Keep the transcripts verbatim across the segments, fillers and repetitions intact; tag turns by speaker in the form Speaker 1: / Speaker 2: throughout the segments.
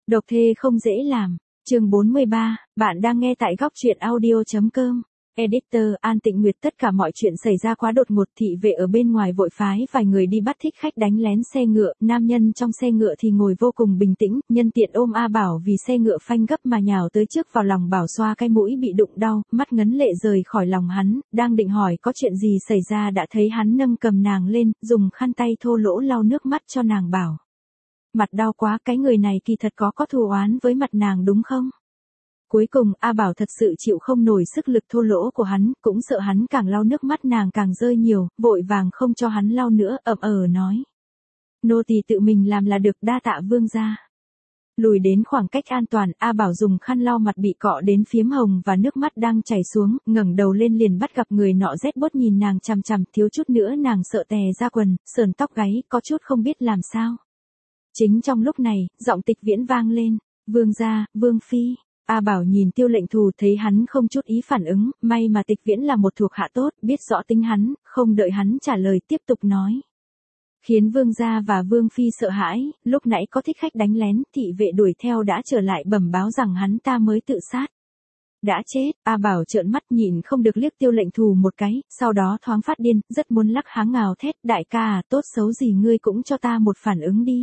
Speaker 1: Độc thê không dễ làm. Chương bốn mươi ba, bạn đang nghe tại góc truyện audio chấm com. Editor An Tịnh Nguyệt. Tất cả mọi chuyện xảy ra quá đột ngột. Thị vệ ở bên ngoài vội phái vài người đi bắt thích khách đánh lén xe ngựa. Nam nhân trong xe ngựa thì ngồi vô cùng bình tĩnh, nhân tiện ôm A Bảo vì xe ngựa phanh gấp mà nhào tới trước vào lòng Bảo xoa cái mũi bị đụng đau, mắt ngấn lệ rời khỏi lòng hắn, đang định hỏi có chuyện gì xảy ra đã thấy hắn nâng cầm nàng lên, dùng khăn tay thô lỗ lau nước mắt cho nàng Bảo. Mặt đau quá, cái người này kỳ thật có có thù oán với mặt nàng đúng không? Cuối cùng A Bảo thật sự chịu không nổi sức lực thô lỗ của hắn, cũng sợ hắn càng lau nước mắt nàng càng rơi nhiều, vội vàng không cho hắn lau nữa, ậm ờ nói. Nô tỳ tự mình làm là được, đa tạ vương gia. Lùi đến khoảng cách an toàn, A Bảo dùng khăn lau mặt bị cọ đến phiếm hồng và nước mắt đang chảy xuống, ngẩng đầu lên liền bắt gặp người nọ rét bốt nhìn nàng chằm chằm, thiếu chút nữa nàng sợ tè ra quần, sờn tóc gáy, có chút không biết làm sao. Chính trong lúc này, giọng Tịch Viễn vang lên, vương gia, vương phi. A Bảo nhìn Tiêu Lệnh Thù thấy hắn không chút ý phản ứng, may mà Tịch Viễn là một thuộc hạ tốt, biết rõ tính hắn, không đợi hắn trả lời tiếp tục nói. Khiến vương gia và vương phi sợ hãi, lúc nãy có thích khách đánh lén, thị vệ đuổi theo đã trở lại bẩm báo rằng hắn ta mới tự sát. Đã chết, A Bảo trợn mắt nhìn không được liếc Tiêu Lệnh Thù một cái, sau đó thoáng phát điên, rất muốn lắc háng ngào thét, đại ca à, tốt xấu gì ngươi cũng cho ta một phản ứng đi.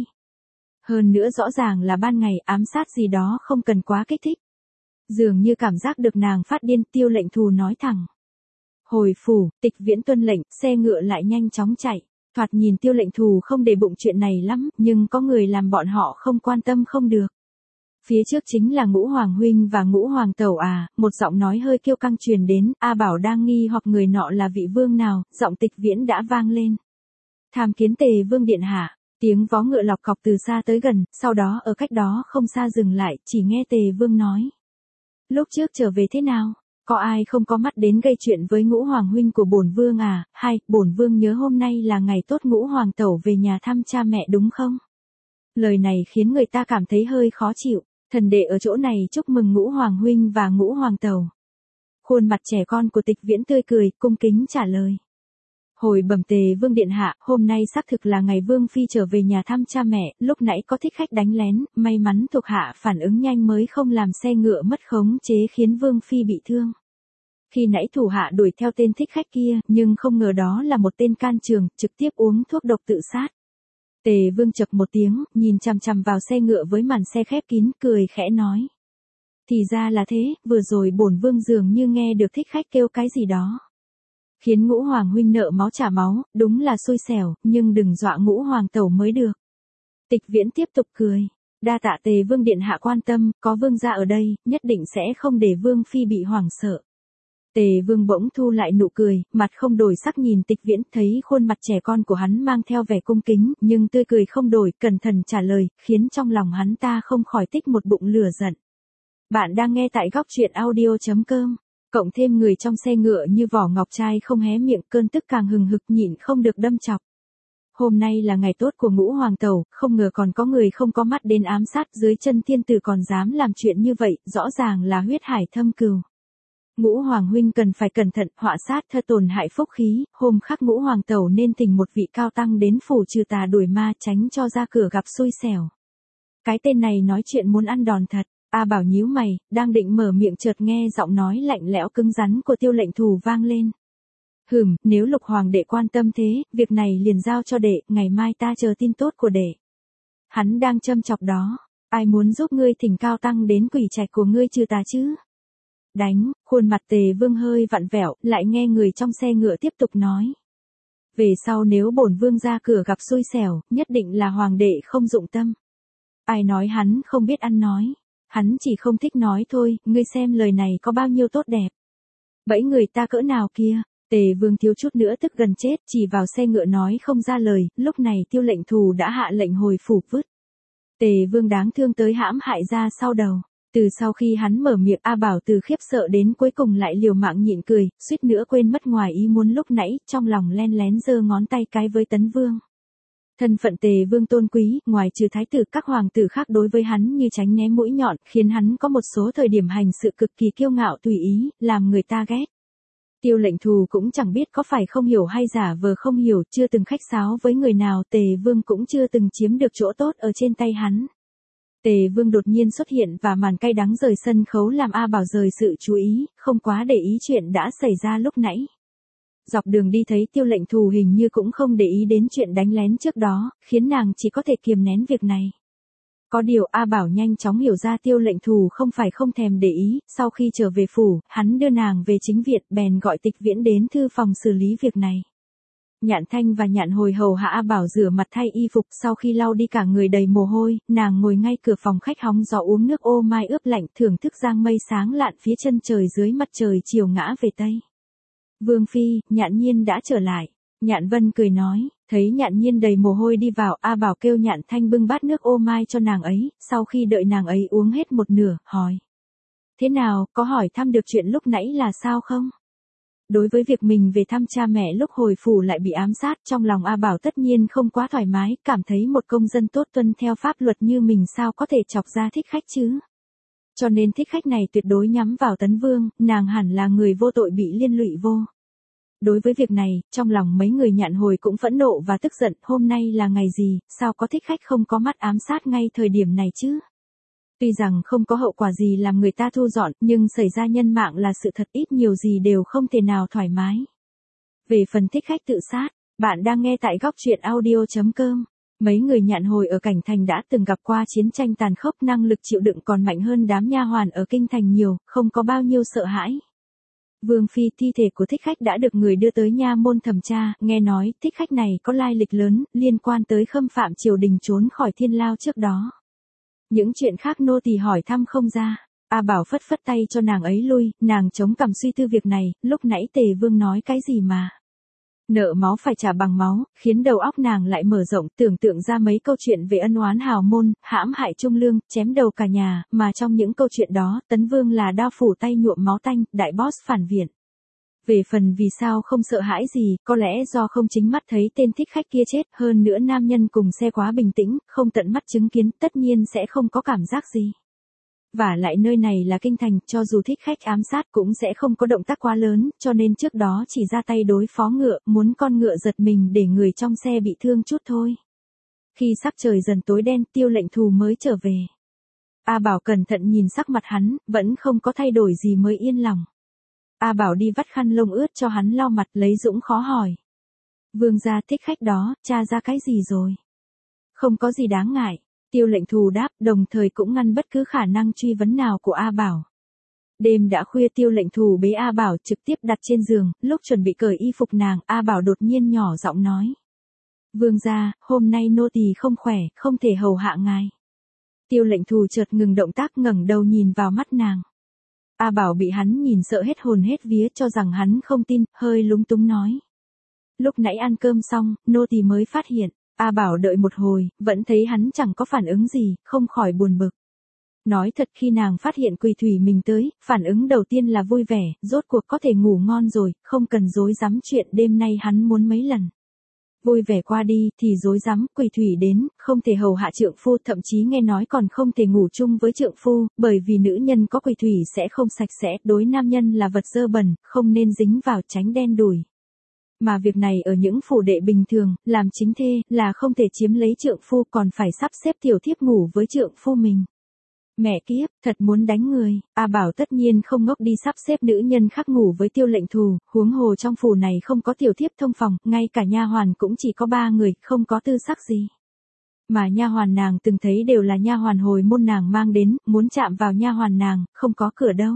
Speaker 1: Hơn nữa rõ ràng là ban ngày, ám sát gì đó không cần quá kích thích. Dường như cảm giác được nàng phát điên, Tiêu Lệnh Thù nói thẳng. Hồi phủ, Tịch Viễn tuân lệnh, xe ngựa lại nhanh chóng chạy. Thoạt nhìn Tiêu Lệnh Thù không để bụng chuyện này lắm, nhưng có người làm bọn họ không quan tâm không được. Phía trước chính là Ngũ Hoàng huynh và Ngũ Hoàng tẩu à, một giọng nói hơi kiêu căng truyền đến, A Bảo đang nghi hoặc người nọ là vị vương nào, giọng Tịch Viễn đã vang lên. Tham kiến Tề vương điện hạ. Tiếng vó ngựa lọc cọc từ xa tới gần, sau đó ở cách đó không xa dừng lại, chỉ nghe Tề vương nói. Lúc trước trở về thế nào? Có ai không có mắt đến gây chuyện với Ngũ Hoàng huynh của bổn vương à? Hay, bổn vương nhớ hôm nay là ngày tốt Ngũ Hoàng tẩu về nhà thăm cha mẹ đúng không? Lời này khiến người ta cảm thấy hơi khó chịu. Thần đệ ở chỗ này chúc mừng Ngũ Hoàng huynh và Ngũ Hoàng tẩu. Khuôn mặt trẻ con của Tịch Viễn tươi cười, cung kính trả lời. Hồi bẩm Tề vương điện hạ, hôm nay xác thực là ngày vương phi trở về nhà thăm cha mẹ, lúc nãy có thích khách đánh lén, may mắn thuộc hạ phản ứng nhanh mới không làm xe ngựa mất khống chế khiến vương phi bị thương. Khi nãy thủ hạ đuổi theo tên thích khách kia, nhưng không ngờ đó là một tên can trường, trực tiếp uống thuốc độc tự sát. Tề vương chập một tiếng, nhìn chằm chằm vào xe ngựa với màn xe khép kín, cười khẽ nói. Thì ra là thế, vừa rồi bổn vương dường như nghe được thích khách kêu cái gì đó. Khiến Ngũ Hoàng huynh nợ máu trả máu, đúng là xui xẻo, nhưng đừng dọa Ngũ Hoàng tẩu mới được. Tịch Viễn tiếp tục cười. Đa tạ Tề vương điện hạ quan tâm, có vương gia ở đây, nhất định sẽ không để vương phi bị hoảng sợ. Tề vương bỗng thu lại nụ cười, mặt không đổi sắc nhìn Tịch Viễn, thấy khuôn mặt trẻ con của hắn mang theo vẻ cung kính, nhưng tươi cười không đổi, cẩn thận trả lời, khiến trong lòng hắn ta không khỏi tích một bụng lửa giận. Bạn đang nghe tại góc truyện audio chấm com. Cộng thêm người trong xe ngựa như vỏ ngọc trai không hé miệng, cơn tức càng hừng hực nhịn không được đâm chọc. Hôm nay là ngày tốt của Ngũ Hoàng tẩu, không ngờ còn có người không có mắt đến ám sát, dưới chân thiên tử còn dám làm chuyện như vậy, rõ ràng là huyết hải thâm cừu. Ngũ Hoàng huynh cần phải cẩn thận, họa sát thơ tổn hại phúc khí, hôm khắc Ngũ Hoàng tẩu nên thỉnh một vị cao tăng đến phủ trừ tà đuổi ma, tránh cho ra cửa gặp xui xẻo. Cái tên này nói chuyện muốn ăn đòn thật. A Bảo nhíu mày, đang định mở miệng chợt nghe giọng nói lạnh lẽo cứng rắn của Tiêu Lệnh Thù vang lên. Hừm, nếu Lục Hoàng đệ quan tâm thế, việc này liền giao cho đệ, ngày mai ta chờ tin tốt của đệ. Hắn đang châm chọc đó, ai muốn giúp ngươi thỉnh cao tăng đến quỷ trạch của ngươi trừ tà chứ? Đánh, khuôn mặt Tề vương hơi vặn vẹo, lại nghe người trong xe ngựa tiếp tục nói. Về sau nếu bổn vương ra cửa gặp xui xẻo, nhất định là Hoàng đệ không dụng tâm. Ai nói hắn không biết ăn nói. Hắn chỉ không thích nói thôi, ngươi xem lời này có bao nhiêu tốt đẹp. Bẫy người ta cỡ nào kia, Tề vương thiếu chút nữa tức gần chết, chỉ vào xe ngựa nói không ra lời, lúc này Tiêu Lệnh Thù đã hạ lệnh hồi phủ vứt. Tề vương đáng thương tới hãm hại ra sau đầu, từ sau khi hắn mở miệng A Bảo từ khiếp sợ đến cuối cùng lại liều mạng nhịn cười, suýt nữa quên mất ngoài ý muốn lúc nãy, trong lòng len lén giơ ngón tay cái với Tấn Vương. Thân phận Tề vương tôn quý, ngoài trừ thái tử các hoàng tử khác đối với hắn như tránh né mũi nhọn, khiến hắn có một số thời điểm hành sự cực kỳ kiêu ngạo tùy ý, làm người ta ghét. Tiêu Lệnh Thù cũng chẳng biết có phải không hiểu hay giả vờ không hiểu, chưa từng khách sáo với người nào, Tề vương cũng chưa từng chiếm được chỗ tốt ở trên tay hắn. Tề Vương đột nhiên xuất hiện và màn cay đắng rời sân khấu làm A Bảo rời sự chú ý, không quá để ý chuyện đã xảy ra lúc nãy. Dọc đường đi thấy Tiêu Lệnh Thù hình như cũng không để ý đến chuyện đánh lén trước đó, khiến nàng chỉ có thể kiềm nén việc này. Có điều A Bảo nhanh chóng hiểu ra Tiêu Lệnh Thù không phải không thèm để ý, sau khi trở về phủ, hắn đưa nàng về chính viện bèn gọi Tịch Viễn đến thư phòng xử lý việc này. Nhạn Thanh và Nhạn Hồi hầu hạ A Bảo rửa mặt thay y phục, sau khi lau đi cả người đầy mồ hôi, nàng ngồi ngay cửa phòng khách hóng gió uống nước ô mai ướp lạnh thưởng thức giang mây sáng lạn phía chân trời dưới mặt trời chiều ngã về Tây. Vương Phi, Nhạn Nhiên đã trở lại. Nhạn Vân cười nói, thấy Nhạn Nhiên đầy mồ hôi đi vào, A Bảo kêu Nhạn Thanh bưng bát nước ô mai cho nàng ấy, sau khi đợi nàng ấy uống hết một nửa, hỏi. Thế nào, có hỏi thăm được chuyện lúc nãy là sao không? Đối với việc mình về thăm cha mẹ lúc hồi phủ lại bị ám sát, trong lòng A Bảo tất nhiên không quá thoải mái, cảm thấy một công dân tốt tuân theo pháp luật như mình sao có thể chọc ra thích khách chứ. Cho nên thích khách này tuyệt đối nhắm vào Tấn Vương, nàng hẳn là người vô tội bị liên lụy vô. Đối với việc này, trong lòng mấy người Nhạn Hồi cũng phẫn nộ và tức giận, hôm nay là ngày gì, sao có thích khách không có mắt ám sát ngay thời điểm này chứ? Tuy rằng không có hậu quả gì làm người ta thu dọn, nhưng xảy ra nhân mạng là sự thật, ít nhiều gì đều không thể nào thoải mái. Về phần thích khách tự sát, bạn đang nghe tại góc truyện audio chấm com. Mấy người Nhạn Hồi ở Cảnh Thành đã từng gặp qua chiến tranh tàn khốc, năng lực chịu đựng còn mạnh hơn đám nha hoàn ở Kinh Thành nhiều, không có bao nhiêu sợ hãi. Vương Phi, thi thể của thích khách đã được người đưa tới nha môn thẩm tra, nghe nói thích khách này có lai lịch lớn, liên quan tới khâm phạm triều đình trốn khỏi thiên lao trước đó. Những chuyện khác nô tỳ hỏi thăm không ra. A Bảo phất phất tay cho nàng ấy lui, nàng chống cằm suy tư việc này, lúc nãy Tề Vương nói cái gì mà. Nợ máu phải trả bằng máu, khiến đầu óc nàng lại mở rộng, tưởng tượng ra mấy câu chuyện về ân oán hào môn, hãm hại trung lương, chém đầu cả nhà, mà trong những câu chuyện đó, Tấn Vương là đao phủ tay nhuộm máu tanh, đại boss phản viện. Về phần vì sao không sợ hãi gì, có lẽ do không chính mắt thấy tên thích khách kia chết, hơn nữa nam nhân cùng xe quá bình tĩnh, không tận mắt chứng kiến, tất nhiên sẽ không có cảm giác gì. Và lại nơi này là Kinh Thành, cho dù thích khách ám sát cũng sẽ không có động tác quá lớn, cho nên trước đó chỉ ra tay đối phó ngựa, muốn con ngựa giật mình để người trong xe bị thương chút thôi. Khi sắc trời dần tối đen, Tiêu Lệnh Thù mới trở về. A Bảo cẩn thận nhìn sắc mặt hắn, vẫn không có thay đổi gì mới yên lòng. A Bảo đi vắt khăn lông ướt cho hắn lau mặt, lấy dũng khó hỏi. Vương gia, thích khách đó, tra ra cái gì rồi? Không có gì đáng ngại. Tiêu Lệnh Thù đáp, đồng thời cũng ngăn bất cứ khả năng truy vấn nào của A Bảo. Đêm đã khuya, Tiêu Lệnh Thù bế A Bảo trực tiếp đặt trên giường, lúc chuẩn bị cởi y phục nàng, A Bảo đột nhiên nhỏ giọng nói. Vương gia, hôm nay nô tỳ không khỏe, không thể hầu hạ ngài. Tiêu Lệnh Thù chợt ngừng động tác, ngẩng đầu nhìn vào mắt nàng. A Bảo bị hắn nhìn sợ hết hồn hết vía, cho rằng hắn không tin, hơi lúng túng nói. Lúc nãy ăn cơm xong, nô tỳ mới phát hiện. A Bảo đợi một hồi, vẫn thấy hắn chẳng có phản ứng gì, không khỏi buồn bực. Nói thật, khi nàng phát hiện Quỳ Thủy mình tới, phản ứng đầu tiên là vui vẻ, rốt cuộc có thể ngủ ngon rồi, không cần rối rắm chuyện đêm nay hắn muốn mấy lần. Vui vẻ qua đi, thì rối rắm, Quỳ Thủy đến, không thể hầu hạ trượng phu, thậm chí nghe nói còn không thể ngủ chung với trượng phu, bởi vì nữ nhân có Quỳ Thủy sẽ không sạch sẽ, đối nam nhân là vật dơ bẩn, không nên dính vào, tránh đen đủi. Mà việc này ở những phủ đệ bình thường, làm chính thê, là không thể chiếm lấy trượng phu, còn phải sắp xếp tiểu thiếp ngủ với trượng phu mình. Mẹ kiếp, thật muốn đánh người. A Bảo tất nhiên không ngốc đi sắp xếp nữ nhân khác ngủ với Tiêu Lệnh Thù, huống hồ trong phủ này không có tiểu thiếp thông phòng, ngay cả nha hoàn cũng chỉ có ba người, không có tư sắc gì. Mà nha hoàn nàng từng thấy đều là nha hoàn hồi môn nàng mang đến, muốn chạm vào nha hoàn nàng, không có cửa đâu.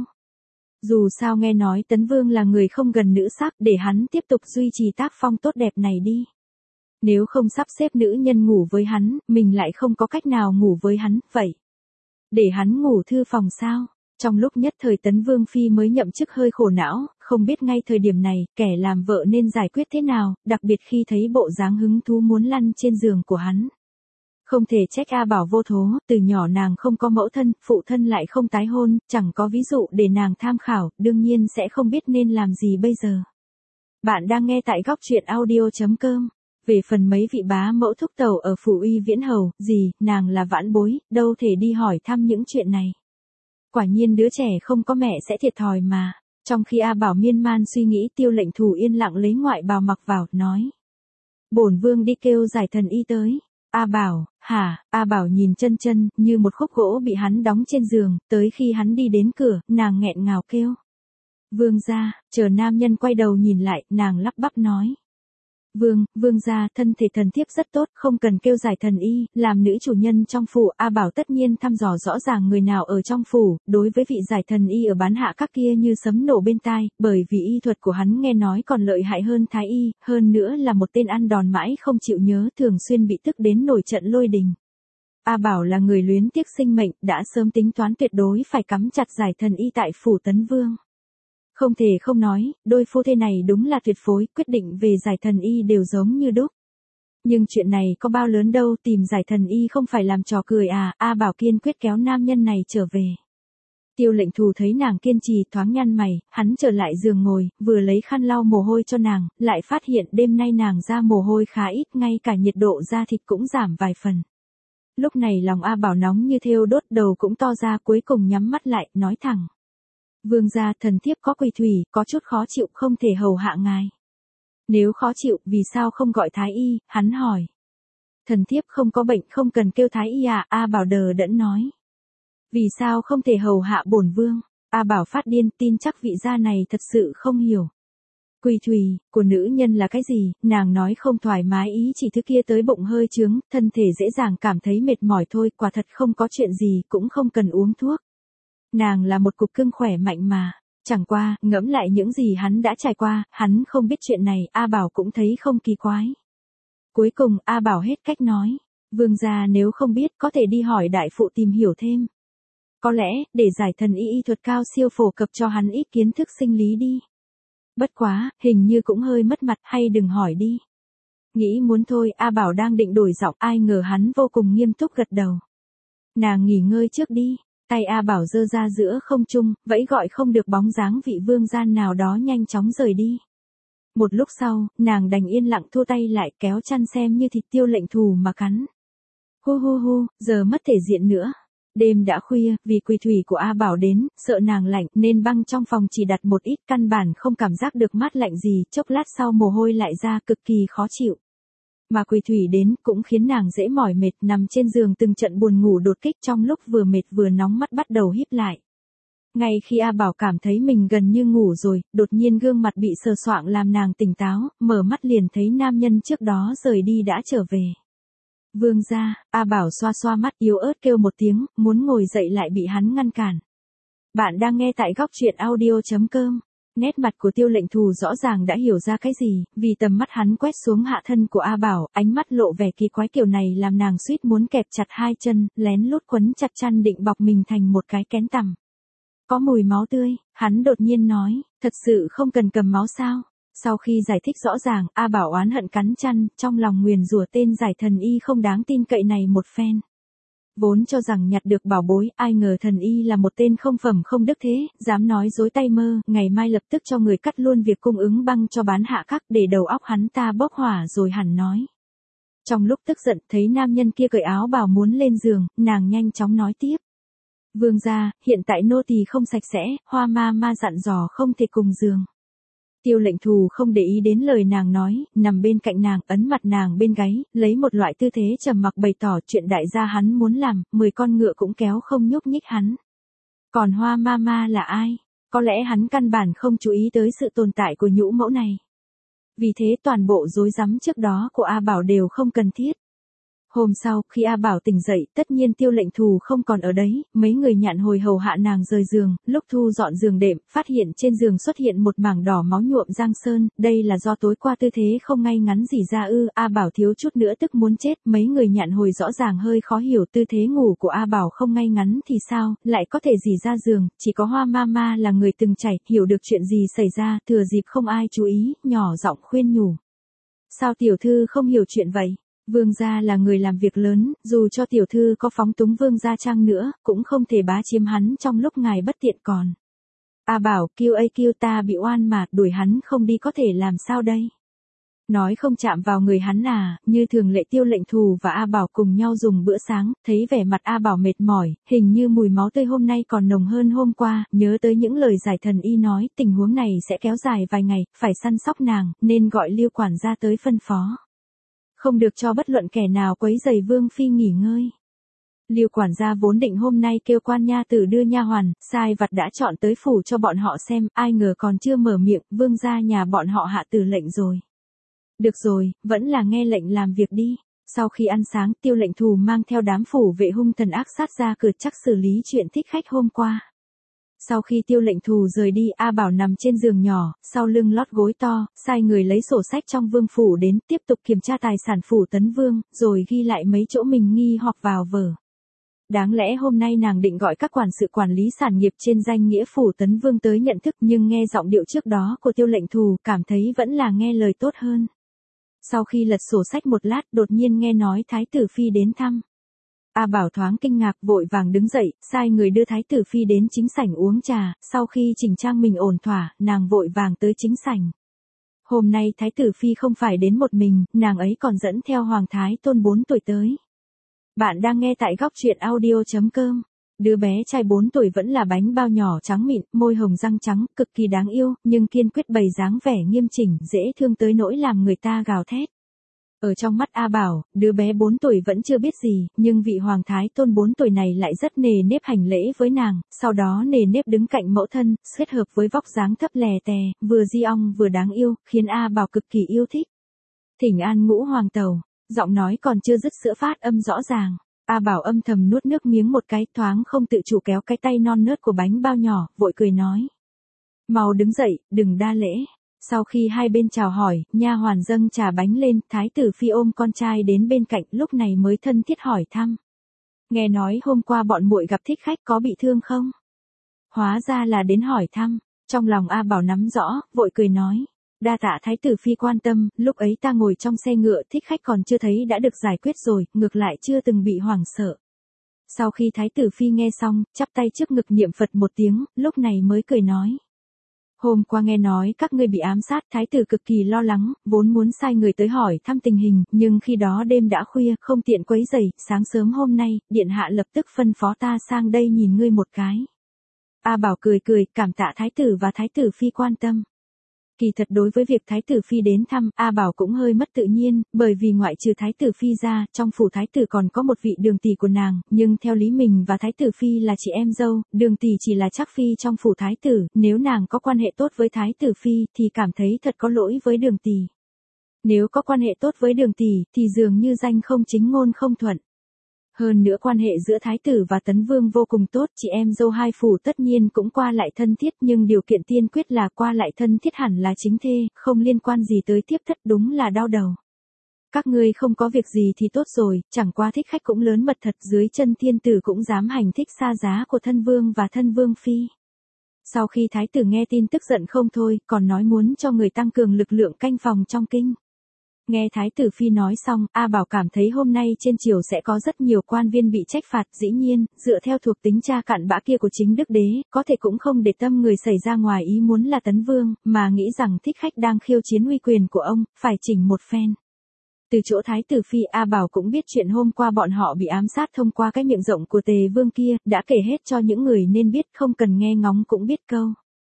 Speaker 1: Dù sao nghe nói Tấn Vương là người không gần nữ sắc, để hắn tiếp tục duy trì tác phong tốt đẹp này đi. Nếu không sắp xếp nữ nhân ngủ với hắn, mình lại không có cách nào ngủ với hắn, vậy. Để hắn ngủ thư phòng sao? Trong lúc nhất thời Tấn Vương Phi mới nhậm chức hơi khổ não, không biết ngay thời điểm này, kẻ làm vợ nên giải quyết thế nào, đặc biệt khi thấy bộ dáng hứng thú muốn lăn trên giường của hắn. Không thể trách A Bảo vô thố, từ nhỏ nàng không có mẫu thân, phụ thân lại không tái hôn, chẳng có ví dụ để nàng tham khảo, đương nhiên sẽ không biết nên làm gì bây giờ. Bạn đang nghe tại góc truyện audio chấm com. Về phần mấy vị bá mẫu thúc tẩu ở phủ Uy Viễn Hầu, gì, nàng là vãn bối, đâu thể đi hỏi thăm những chuyện này. Quả nhiên đứa trẻ không có mẹ sẽ thiệt thòi mà. Trong khi A Bảo miên man suy nghĩ, Tiêu Lệnh Thù yên lặng lấy ngoại bào mặc vào, nói. Bổn vương đi kêu giải thần y tới. A Bảo, hả? A Bảo nhìn chân chân, như một khúc gỗ bị hắn đóng trên giường, tới khi hắn đi đến cửa, nàng nghẹn ngào kêu. Vương gia, chờ nam nhân quay đầu nhìn lại, nàng lắp bắp nói. Vương, vương gia, thân thể thần thiếp rất tốt, không cần kêu giải thần y, làm nữ chủ nhân trong phủ. A Bảo tất nhiên thăm dò rõ ràng người nào ở trong phủ, đối với vị giải thần y ở bán hạ các kia như sấm nổ bên tai, bởi vì y thuật của hắn nghe nói còn lợi hại hơn thái y, hơn nữa là một tên ăn đòn mãi không chịu nhớ, thường xuyên bị tức đến nổi trận lôi đình. A Bảo là người luyến tiếc sinh mệnh, đã sớm tính toán tuyệt đối phải cắm chặt giải thần y tại phủ Tấn Vương. Không thể không nói, đôi phu thê này đúng là tuyệt phối, quyết định về giải thần y đều giống như đúc. Nhưng chuyện này có bao lớn đâu, tìm giải thần y không phải làm trò cười à, A Bảo kiên quyết kéo nam nhân này trở về. Tiêu Lệnh Thù thấy nàng kiên trì thoáng nhăn mày, hắn trở lại giường ngồi, vừa lấy khăn lau mồ hôi cho nàng, lại phát hiện đêm nay nàng ra mồ hôi khá ít, ngay cả nhiệt độ da thịt cũng giảm vài phần. Lúc này lòng A Bảo nóng như thiêu đốt, đầu cũng to ra, cuối cùng nhắm mắt lại, nói thẳng. Vương gia, thần thiếp có quỳ thủy, có chút khó chịu, không thể hầu hạ ngài. Nếu khó chịu, vì sao không gọi thái y, hắn hỏi. Thần thiếp không có bệnh, không cần kêu thái y à, A Bảo đờ đẫn nói. Vì sao không thể hầu hạ bổn vương, A Bảo phát điên, tin chắc vị gia này thật sự không hiểu. Quỳ thủy, của nữ nhân là cái gì, nàng nói không thoải mái ý chỉ thứ kia tới bụng hơi trướng, thân thể dễ dàng cảm thấy mệt mỏi thôi, quả thật không có chuyện gì, cũng không cần uống thuốc. Nàng là một cục cưng khỏe mạnh mà, chẳng qua, ngẫm lại những gì hắn đã trải qua, hắn không biết chuyện này, A Bảo cũng thấy không kỳ quái. Cuối cùng, A Bảo hết cách nói, vương gia nếu không biết có thể đi hỏi đại phụ tìm hiểu thêm. Có lẽ, để giải thần y y thuật cao siêu phổ cập cho hắn ít kiến thức sinh lý đi. Bất quá, hình như cũng hơi mất mặt, hay đừng hỏi đi. Nghĩ muốn thôi, A Bảo đang định đổi giọng, ai ngờ hắn vô cùng nghiêm túc gật đầu. Nàng nghỉ ngơi trước đi. Tay A Bảo giơ ra giữa không trung, vẫy gọi không được bóng dáng vị vương gia nào đó nhanh chóng rời đi. Một lúc sau, nàng đành yên lặng thua tay lại, kéo chăn xem như thịt Tiêu Lệnh Thù mà cắn. Hu hu hu, giờ mất thể diện nữa. Đêm đã khuya, vì quỳ thủy của A Bảo đến, sợ nàng lạnh nên băng trong phòng chỉ đặt một ít, căn bản không cảm giác được mát lạnh gì, chốc lát sau mồ hôi lại ra, cực kỳ khó chịu. Mà quỳ thủy đến cũng khiến nàng dễ mỏi mệt, nằm trên giường từng trận buồn ngủ đột kích, trong lúc vừa mệt vừa nóng mắt bắt đầu híp lại. Ngay khi A Bảo cảm thấy mình gần như ngủ rồi, đột nhiên gương mặt bị sờ soạng làm nàng tỉnh táo, mở mắt liền thấy nam nhân trước đó rời đi đã trở về. Vương gia, A Bảo xoa xoa mắt yếu ớt kêu một tiếng, muốn ngồi dậy lại bị hắn ngăn cản. Bạn đang nghe tại góc truyện audio chấm com. Nét mặt của Tiêu Lệnh Thù rõ ràng đã hiểu ra cái gì, vì tầm mắt hắn quét xuống hạ thân của A Bảo, ánh mắt lộ vẻ kỳ quái kiểu này làm nàng suýt muốn kẹp chặt hai chân, lén lút quấn chặt chăn định bọc mình thành một cái kén tằm. Có mùi máu tươi, hắn đột nhiên nói, thật sự không cần cầm máu sao? Sau khi giải thích rõ ràng, A Bảo oán hận cắn chăn, trong lòng nguyền rủa tên giải thần y không đáng tin cậy này một phen. Vốn cho rằng nhặt được bảo bối, ai ngờ thần y là một tên không phẩm không đức thế, dám nói dối tay mơ, ngày mai lập tức cho người cắt luôn việc cung ứng băng cho bán hạ các, để đầu óc hắn ta bốc hỏa rồi hẳn nói. Trong lúc tức giận, thấy nam nhân kia cởi áo bảo muốn lên giường, nàng nhanh chóng nói tiếp. Vương gia, hiện tại nô tỳ không sạch sẽ, Hoa ma ma dặn dò không thể cùng giường. Tiêu Lệnh Thù không để ý đến lời nàng nói, nằm bên cạnh nàng, ấn mặt nàng bên gáy, lấy một loại tư thế trầm mặc bày tỏ chuyện đại gia hắn muốn làm, mười con ngựa cũng kéo không nhúc nhích hắn. Còn Hoa ma ma là ai? Có lẽ hắn căn bản không chú ý tới sự tồn tại của nhũ mẫu này. Vì thế toàn bộ rối rắm trước đó của A Bảo đều không cần thiết. Hôm sau, khi A Bảo tỉnh dậy, tất nhiên Tiêu Lệnh Thù không còn ở đấy, mấy người nhạn hồi hầu hạ nàng rời giường, lúc thu dọn giường đệm, phát hiện trên giường xuất hiện một mảng đỏ máu nhuộm giang sơn, đây là do tối qua tư thế không ngay ngắn gì ra ư, A Bảo thiếu chút nữa tức muốn chết, mấy người nhạn hồi rõ ràng hơi khó hiểu tư thế ngủ của A Bảo không ngay ngắn thì sao, lại có thể gì ra giường, chỉ có Hoa ma ma là người từng trải, hiểu được chuyện gì xảy ra, thừa dịp không ai chú ý, nhỏ giọng khuyên nhủ. Sao tiểu thư không hiểu chuyện vậy? Vương gia là người làm việc lớn, dù cho tiểu thư có phóng túng vương gia chăng nữa, cũng không thể bá chiếm hắn trong lúc ngài bất tiện còn. A Bảo, kêu ấy kêu ta bị oan mà, đuổi hắn không đi có thể làm sao đây? Nói không chạm vào người hắn à, như thường lệ Tiêu Lệnh Thù và A Bảo cùng nhau dùng bữa sáng, thấy vẻ mặt A Bảo mệt mỏi, hình như mùi máu tươi hôm nay còn nồng hơn hôm qua, nhớ tới những lời giải thần y nói, tình huống này sẽ kéo dài vài ngày, phải săn sóc nàng, nên gọi Liêu quản gia tới phân phó. không được cho bất luận kẻ nào quấy rầy Vương Phi nghỉ ngơi. Lưu quản gia vốn định hôm nay kêu quan nha tử đưa nha hoàn, sai vặt đã chọn tới phủ cho bọn họ xem, ai ngờ còn chưa mở miệng, vương gia nhà bọn họ hạ tử lệnh rồi. Được rồi, vẫn là nghe lệnh làm việc đi. Sau khi ăn sáng, Tiêu Lệnh Thù mang theo đám phủ vệ hung thần ác sát ra cửa chắc xử lý chuyện thích khách hôm qua. Sau khi Tiêu Lệnh Thù rời đi, A Bảo nằm trên giường nhỏ, sau lưng lót gối to, sai người lấy sổ sách trong vương phủ đến, tiếp tục kiểm tra tài sản phủ Tấn Vương, rồi ghi lại mấy chỗ mình nghi hoặc vào vở. Đáng lẽ hôm nay nàng định gọi các quản sự quản lý sản nghiệp trên danh nghĩa phủ Tấn Vương tới nhận thức, nhưng nghe giọng điệu trước đó của Tiêu Lệnh Thù, cảm thấy vẫn là nghe lời tốt hơn. Sau khi lật sổ sách một lát, đột nhiên nghe nói Thái tử Phi đến thăm. A Bảo thoáng kinh ngạc, vội vàng đứng dậy, sai người đưa Thái tử Phi đến chính sảnh uống trà, sau khi chỉnh trang mình ổn thỏa, nàng vội vàng tới chính sảnh. Hôm nay Thái tử Phi không phải đến một mình, nàng ấy còn dẫn theo Hoàng Thái Tôn bốn tuổi tới. Bạn đang nghe tại góc truyện audio chấm com. Đứa bé trai bốn tuổi vẫn là bánh bao nhỏ trắng mịn, môi hồng răng trắng, cực kỳ đáng yêu, nhưng kiên quyết bày dáng vẻ nghiêm chỉnh, dễ thương tới nỗi làm người ta gào thét. Ở trong mắt A Bảo, đứa bé bốn tuổi vẫn chưa biết gì, nhưng vị Hoàng Thái Tôn bốn tuổi này lại rất nề nếp hành lễ với nàng, sau đó nề nếp đứng cạnh mẫu thân, kết hợp với vóc dáng thấp lè tè, vừa di ong vừa đáng yêu, khiến A Bảo cực kỳ yêu thích. Thỉnh an ngũ hoàng tẩu, giọng nói còn chưa dứt sữa phát âm rõ ràng. A Bảo âm thầm nuốt nước miếng một cái, thoáng không tự chủ kéo cái tay non nớt của bánh bao nhỏ, vội cười nói. Mau đứng dậy, đừng đa lễ. Sau khi hai bên chào hỏi, nha hoàn dâng trà bánh lên, Thái tử Phi ôm con trai đến bên cạnh, lúc này mới thân thiết hỏi thăm. Nghe nói hôm qua bọn muội gặp thích khách có bị thương không? Hóa ra là đến hỏi thăm, trong lòng A Bảo nắm rõ, vội cười nói. Đa tạ Thái tử Phi quan tâm, lúc ấy ta ngồi trong xe ngựa, thích khách còn chưa thấy đã được giải quyết rồi, ngược lại chưa từng bị hoảng sợ. Sau khi Thái tử Phi nghe xong, chắp tay trước ngực niệm Phật một tiếng, lúc này mới cười nói. Hôm qua nghe nói các ngươi bị ám sát, Thái tử cực kỳ lo lắng, vốn muốn sai người tới hỏi thăm tình hình, nhưng khi đó đêm đã khuya, không tiện quấy rầy, sáng sớm hôm nay, điện hạ lập tức phân phó ta sang đây nhìn ngươi một cái. A Bảo cười cười, cảm tạ Thái tử và Thái tử Phi quan tâm. Kỳ thật đối với việc Thái tử Phi đến thăm, A Bảo cũng hơi mất tự nhiên, bởi vì ngoại trừ Thái tử Phi ra, trong phủ Thái tử còn có một vị đường tỷ của nàng, nhưng theo lý mình và Thái tử Phi là chị em dâu, đường tỷ chỉ là trác phi trong phủ Thái tử, nếu nàng có quan hệ tốt với Thái tử Phi thì cảm thấy thật có lỗi với đường tỷ. Nếu có quan hệ tốt với đường tỷ thì dường như danh không chính ngôn không thuận. Hơn nữa quan hệ giữa Thái tử và Tấn Vương vô cùng tốt, chị em dâu hai phủ tất nhiên cũng qua lại thân thiết, nhưng điều kiện tiên quyết là qua lại thân thiết hẳn là chính thê, không liên quan gì tới tiếp thất, đúng là đau đầu. Các ngươi không có việc gì thì tốt rồi, chẳng qua thích khách cũng lớn mật thật, dưới chân thiên tử cũng dám hành thích xa giá của thân vương và thân vương phi. Sau khi Thái tử nghe tin tức giận không thôi, còn nói muốn cho người tăng cường lực lượng canh phòng trong kinh. Nghe Thái tử Phi nói xong, A Bảo cảm thấy hôm nay trên triều sẽ có rất nhiều quan viên bị trách phạt, dĩ nhiên, dựa theo thuộc tính cha cặn bã kia của chính đức đế, có thể cũng không để tâm người xảy ra ngoài ý muốn là Tấn Vương, mà nghĩ rằng thích khách đang khiêu chiến uy quyền của ông, phải chỉnh một phen. Từ chỗ Thái tử Phi, A Bảo cũng biết chuyện hôm qua bọn họ bị ám sát thông qua cái miệng rộng của Tề Vương kia, đã kể hết cho những người nên biết, không cần nghe ngóng cũng biết câu.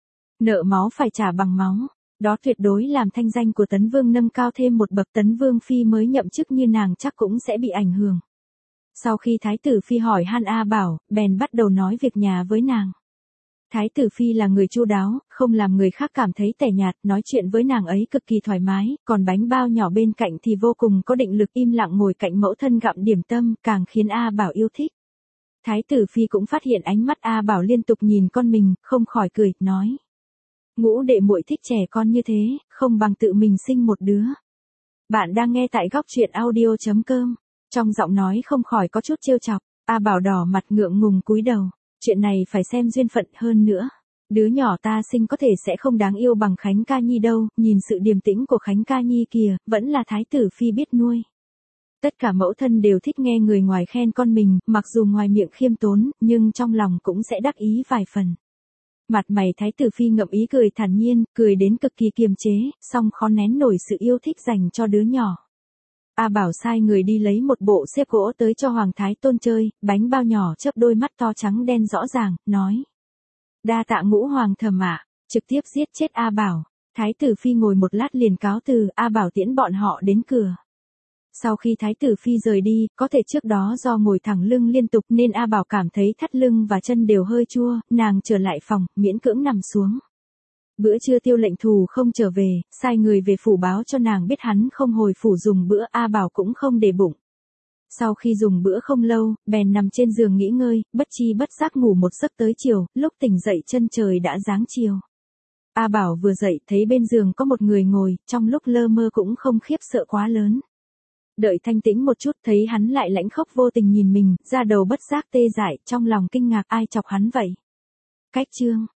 Speaker 1: Nợ máu phải trả bằng máu. Đó tuyệt đối làm thanh danh của Tấn Vương nâng cao thêm một bậc, Tấn Vương Phi mới nhậm chức như nàng chắc cũng sẽ bị ảnh hưởng. Sau khi Thái tử Phi hỏi han A Bảo, bèn bắt đầu nói việc nhà với nàng. Thái tử Phi là người chu đáo, không làm người khác cảm thấy tẻ nhạt, nói chuyện với nàng ấy cực kỳ thoải mái, còn bánh bao nhỏ bên cạnh thì vô cùng có định lực, im lặng ngồi cạnh mẫu thân gặm điểm tâm, càng khiến A Bảo yêu thích. Thái tử Phi cũng phát hiện ánh mắt A Bảo liên tục nhìn con mình, không khỏi cười, nói. Ngũ đệ muội thích trẻ con như thế, không bằng tự mình sinh một đứa. Bạn đang nghe tại góc truyện audio chấm com. Trong giọng nói không khỏi có chút trêu chọc, A Bảo đỏ mặt ngượng ngùng cúi đầu. Chuyện này phải xem duyên phận hơn nữa. Đứa nhỏ ta sinh có thể sẽ không đáng yêu bằng Khánh Ca Nhi đâu, nhìn sự điềm tĩnh của Khánh Ca Nhi kìa, vẫn là Thái tử Phi biết nuôi. Tất cả mẫu thân đều thích nghe người ngoài khen con mình, mặc dù ngoài miệng khiêm tốn, nhưng trong lòng cũng sẽ đắc ý vài phần. Mặt mày Thái tử Phi ngậm ý cười thản nhiên, cười đến cực kỳ kiềm chế, song khó nén nổi sự yêu thích dành cho đứa nhỏ. A Bảo sai người đi lấy một bộ xếp gỗ tới cho Hoàng Thái Tôn chơi, bánh bao nhỏ chớp đôi mắt to trắng đen rõ ràng, nói. Đa tạ ngũ hoàng thầm ạ, trực tiếp giết chết A Bảo. Thái tử Phi ngồi một lát liền cáo từ, A Bảo tiễn bọn họ đến cửa. Sau khi thái tử phi rời đi, có thể trước đó do ngồi thẳng lưng liên tục nên A Bảo cảm thấy thắt lưng và chân đều hơi chua, nàng trở lại phòng, miễn cưỡng nằm xuống. Bữa trưa Tiêu Lệnh Thù không trở về, sai người về phủ báo cho nàng biết hắn không hồi phủ dùng bữa, A Bảo cũng không để bụng. Sau khi dùng bữa không lâu, bèn nằm trên giường nghỉ ngơi, bất chi bất giác ngủ một giấc tới chiều, lúc tỉnh dậy chân trời đã giáng chiều. A Bảo vừa dậy thấy bên giường có một người ngồi, trong lúc lơ mơ cũng không khiếp sợ quá lớn. Đợi thanh tĩnh một chút thấy hắn lại lãnh khốc vô tình nhìn mình, da đầu bất giác tê dại, trong lòng kinh ngạc ai chọc hắn vậy. Cách chương